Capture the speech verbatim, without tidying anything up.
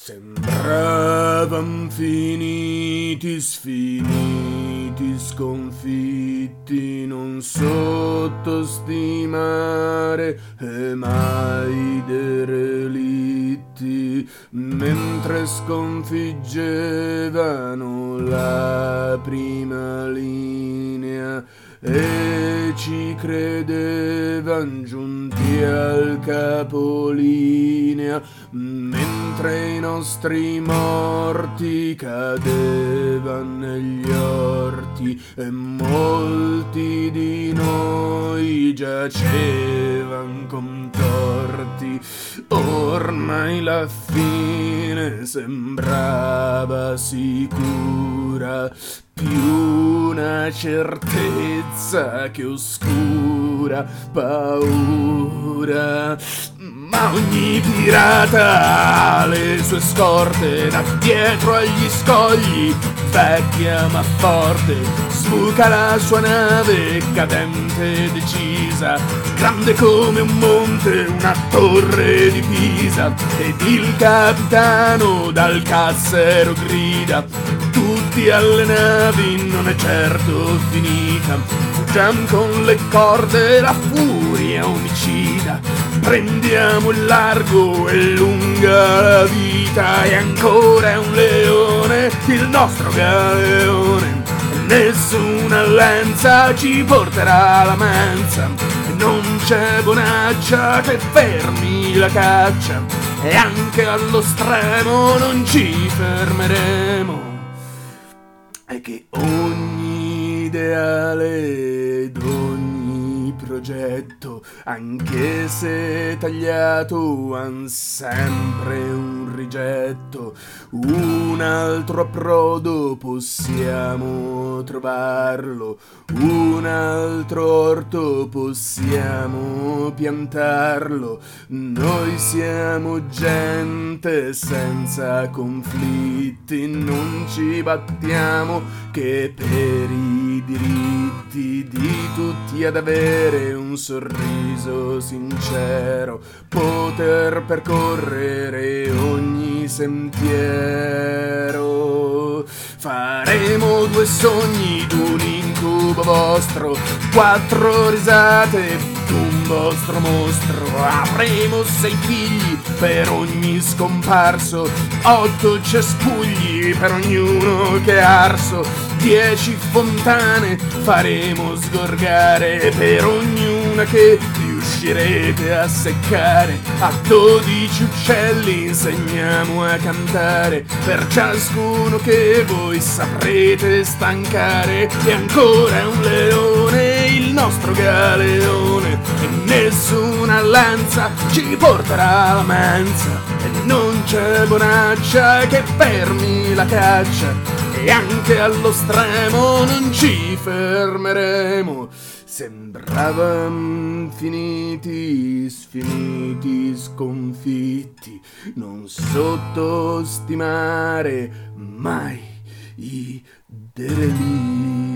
Sembravan finiti, sfiniti, sconfitti, non sottostimare e mai derelitti, mentre sconfiggevano la prima linea e ci credevan giunti al capolinea, mentre i nostri morti cadevan negli orti e molti di noi giacevan contorti. Ormai la fine sembrava sicura, più una certezza che oscura paura. Ma ogni pirata ha le sue scorte, da dietro agli scogli vecchia ma forte, sbuca la sua nave cadente e decisa, grande come un monte, una torre di Pisa, ed il capitano dal cassero grida: tutti alle navi, non è certo finita, fuggiam con le corde, la furia omicida, prendiamo il largo e lunga la vita, e ancora è un leone il nostro galeone, e nessuna lenza ci porterà alla mensa, e non c'è bonaccia che fermi la caccia, e anche allo stremo non ci fermeremo, e che ogni ideale ed ogni progetto, anche se tagliato, han sempre un rigetto. Un altro approdo possiamo trovarlo, un altro orto possiamo piantarlo. Noi siamo gente senza conflitti, non ci battiamo che per i diritti di tutti ad avere un sorriso sincero, poter percorrere ogni sentiero. Faremo due sogni d'un incubo vostro, quattro risate d'un vostro mostro, avremo sei figli per ogni scomparso, otto cespugli per ognuno che è arso, dieci fontane faremo sgorgare per ognuna che riuscirete a seccare, a dodici uccelli insegniamo a cantare per ciascuno che voi saprete stancare, e ancora è un leone il nostro galeone, e nessuna lanza ci porterà alla mensa, e non c'è bonaccia che fermi la caccia, e anche allo stremo non ci fermeremo. Sembravan finiti, sfiniti, sconfitti, non sottostimare mai i derelitti.